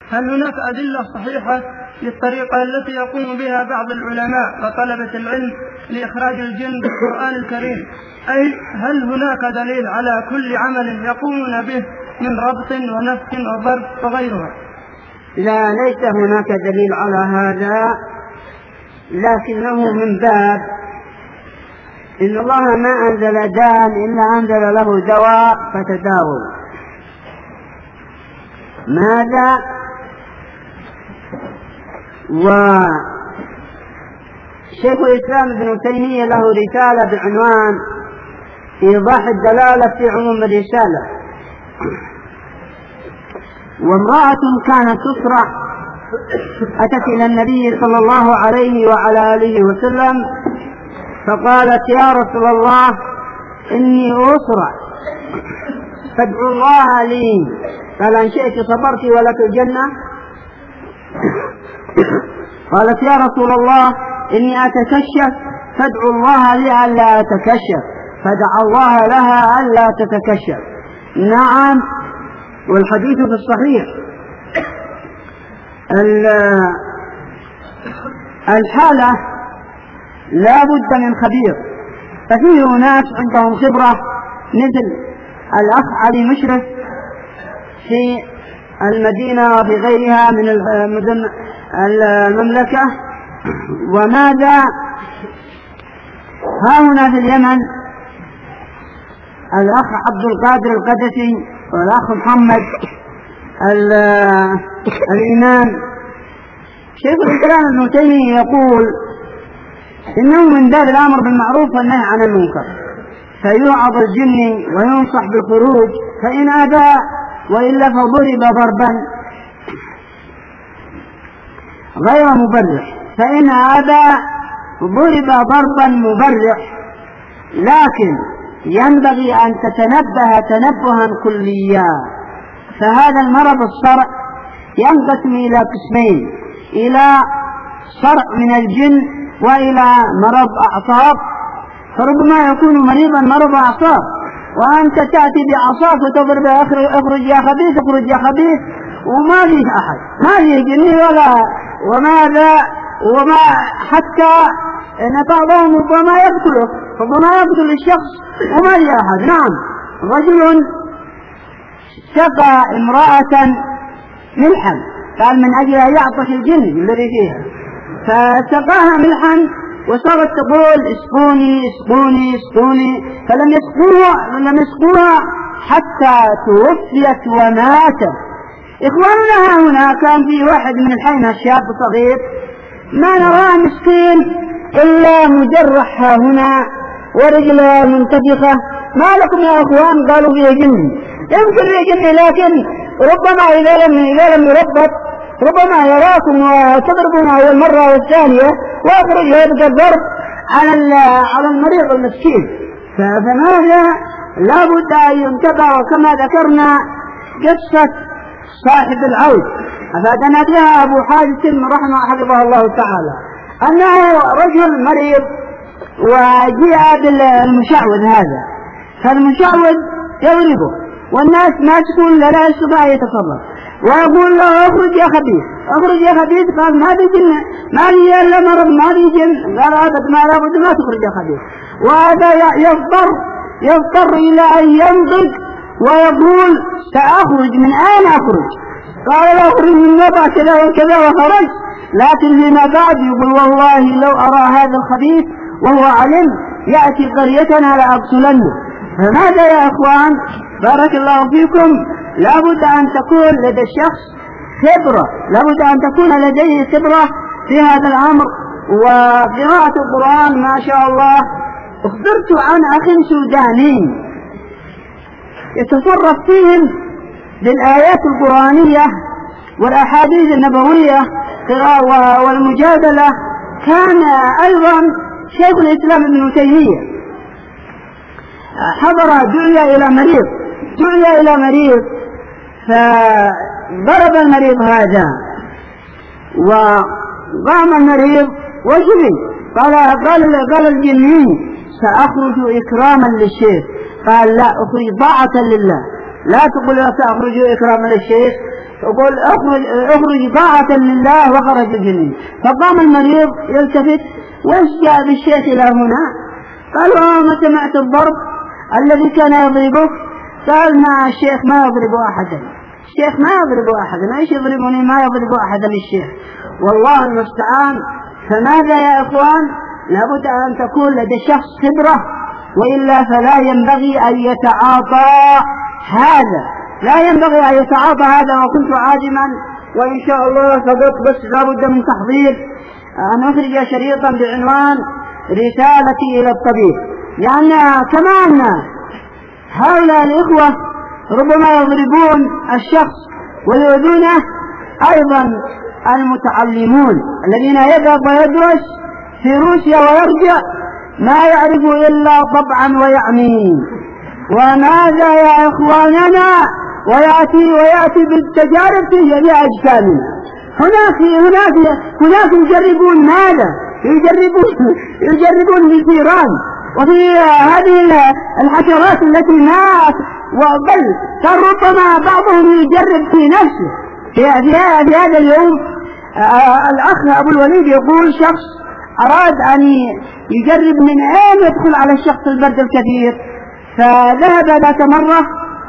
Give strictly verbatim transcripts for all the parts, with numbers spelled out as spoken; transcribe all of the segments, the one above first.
هل هناك أدلة صحيحة للطريقة التي يقوم بها بعض العلماء وطلبة العلم لإخراج الجن بالقرآن الكريم؟ أي هل هناك دليل على كل عمل يقومون به من ربط ونفخ وضرب وغيرها؟ لا، ليس هناك دليل على هذا، لكنه من باب إن الله ما أنزل داء إلا أنزل له دواء فتداووا. ماذا؟ وشيخ الإسلام ابن تيمية له رسالة بعنوان إيضاح الدلالة في عموم الرسالة. وامرأة كانت تسرع أتت إلى النبي صلى الله عليه وعلى آله وسلم فقالت: يا رسول الله إني أسرع فادعو الله لي. قال: إن شئت صبرت ولك الجنة. قالت: يا رسول الله إني أتكشف فادعو الله لي ألا أتكشف. فدعا الله لها ألا تتكشف. نعم، والحديث في الصحيح. الحالة لا بد من خبير، ففيه ناس عندهم خبرة مثل الأخ علي مشرف في المدينة وفي غيرها من المدن المملكة. وماذا ها هنا في اليمن الأخ عبد القادر القدسي والأخ محمد الإمام. شيخ الإسلام ابن تيمية يقول إنه من باب الأمر بالمعروف والنهي عن المنكر، فيوعظ الجن وينصح بالخروج فإن أبى وإلا فضرب ضربا غير مبرح، فإن أبى ضرب ضربا مبرح. لكن ينبغي أن تتنبه تنبها كليا. فهذا المرض الصرع ينقسم إلى قسمين: إلى صرع من الجن وإلى مرض أعصاب. فربما يكون مريضا مرض أعصاب وأنت تأتي بعصاك وتضرب: اخرج يا خبيث، اخرج يا خبيث، وما فيه أحد، ما فيه جني ولا وماذا وما حتى إن بعضهم ربما يقتله، ربما يقتل الشخص وما فيه أحد. نعم، رجل سقى امرأة ملحا، قال من أجل أن يعطش الجن الذي فيها، فسقاها ملحا وصارت تقول: اسقوني اسقوني اسقوني، فلم يسقوها لم يسقوها حتى توفيت وماتت. إخواننا هنا كان في واحد من الحينة شاب صغير ما نراه مسكين إلا مجرح هنا ورجله منتفخة. ما لكم يا أخوان؟ قالوا فيه جن. يمكن فيه جن، لكن ربما إذا لم إذا لم يربط ربما يراكم وتضربون أول مرة والثانية ويخرج يبقى الضرب على على المريض المسكين. فماذا لا بد أن ينتبه. وكما ذكرنا قصة صاحب العود أفادنا بها أبو حازم رحمه حفظه الله تعالى، أنه رجل مريض وجاء بالمشعوذ هذا، فالمشعوذ يضربه والناس ماسكون لا يستطيع يتصرف، ويقول له: اخرج يا خبيث، اخرج يا خبيث. قال: ما في جن، ما في الا مرض، ما في جن. قال: ابد ما لابد ما تخرج يا خبيث. وهذا يضطر يضطر الى ان ينطق ويقول: ساخرج. من اين اخرج؟ قال: له: اخرج من وضع كذا وكذا، وخرج. لكن فيما بعد يقول: والله لو ارى هذا الخبيث وهو علم ياتي قريتنا لاقتلنه. فماذا يا اخوان؟ بارك الله فيكم، لا بد أن تكون لدى الشخص خبرة، لا بد أن تكون لديه خبرة في هذا الأمر. وقراءة القرآن ما شاء الله. أخبرت عن أخ سوداني يتصرف فيهم بالآيات القرآنية والأحاديث النبوية والمجادلة. كان أيضا شيخ الإسلام ابن تيمية حضر دعي إلى مريض دعي إلى مريض فضرب المريض هذا وقام المريض وجبي. قال قال قال الجني: سأخرج إكراما للشيخ. قال: لا، أخرج طاعة لله. لا تقول سأخرج إكراما للشيخ، تقول اخرج اخرج طاعة لله، وخرج الجنين. فقام المريض يلتفت، وإيش جاء بالشيخ إلى هنا؟ قالوا ما سمعت الضرب الذي كان يضربك؟ قال ما الشيخ ما يضرب أحدا، الشيخ ما يضرب أحدا، ايش يضربني؟ ما يضرب أحدا الشيخ. والله المستعان. فماذا يا إخوان؟ لابد أن تكون لدى شخص خبرة، وإلا فلا ينبغي أن يتعاطى هذا، لا ينبغي أن يتعاطى هذا. وكنت عازما وإن شاء الله فقط، بس لابد من تحضير أن أخرج شريطا بعنوان رسالتي إلى الطبيب، لأن كمان هؤلاء الإخوة ربما يضربون الشخص ويؤذونه. أيضا المتعلمون الذين يذهب ويدرس في روسيا ويرجع ما يعرف إلا طبعا ويعني. وماذا يا إخواننا؟ ويأتي ويأتي بالتجارب في جميع أجسامنا. هناك هناك هناك يجربون ماذا؟ يجربون يجربون في الثيران وفي هذه الحشرات التي ما وبل كان ربما بعضهم يجرب في نفسه. في, في, في هذا اليوم آه الأخ أبو الوليد يقول شخص أراد أن يجرب من أين يدخل على الشخص البرد الكثير، فذهب ذات مرة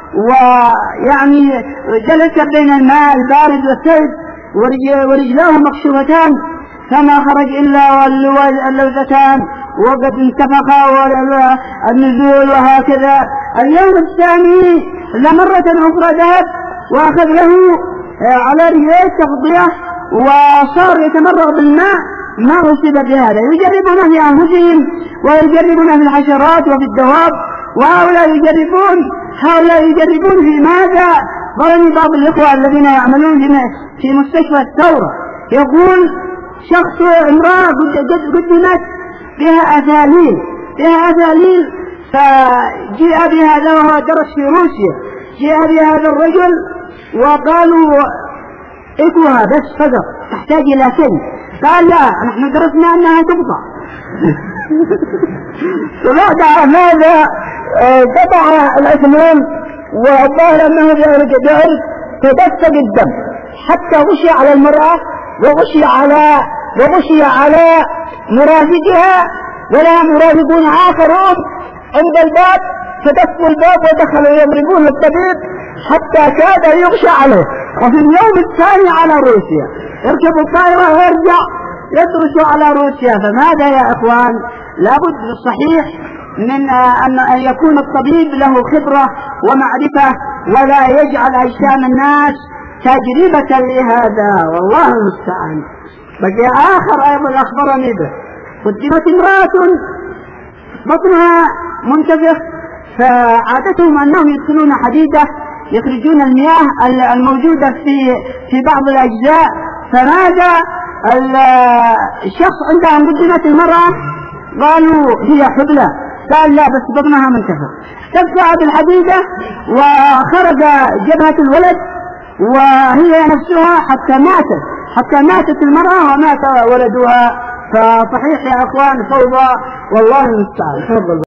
ويعني جلس بين الماء البارد والثلج ورجلاه مكشوفتان، فما خرج إلا اللوذتان وقد انتفقا النزول وهكذا. اليوم الثاني لمرة أخرى ذهب وأخذ له على رجليه تغطية وصار يتمرغ بالماء، ما أصيب بهذا. يجربون في أنفسهم ويجربون في الحشرات وفي الدواب، وهؤلاء يجربون هؤلاء يجربون في ماذا؟ ظلني بعض الإخوة الذين يعملون في مستشفى الثورة يقول شخص امرأة قدمت بها أثاليل بها أثاليل فجاء بهذا وهو درس في روسيا، جاء بهذا الرجل وقالوا اكوها بس فقط تحتاج إلى كلمة، قال لا نحن درسنا أنها تقطع. فبعد ماذا قطع الأسنان وظهر أنه ذلك ذلك فدفق الدم حتى غشي على المرأة وغشي على وغشي على مرافقها ولا مرافقون آخرون عند الباب، فدفوا الباب ودخلوا يضربون الطبيب حتى كاد يغشى عليه. وفي اليوم الثاني على روسيا يركب الطائرة ويرجع يدرس على روسيا. فماذا يا إخوان؟ لابد بالصحيح من أن يكون الطبيب له خبرة ومعرفة ولا يجعل أجسام الناس تجربة لهذا، والله المستعان. بقي آخر أيضا أخبرني به، قدمت امرأة بطنها منتفخ، فعادتهم أنهم يدخلون حديدة يخرجون المياه الموجودة في في بعض الأجزاء. فماذا الشخص عندهم قدمت المرأة قالوا هي حبلى، قال لا بس بطنها منتفخ، تدفع بالحديدة وخرج جبهة الولد وهي نفسها حتى ماتت حتى ماتت المرأة ومات ولدها. فصحيح يا أخوان فوضى، والله المستعان.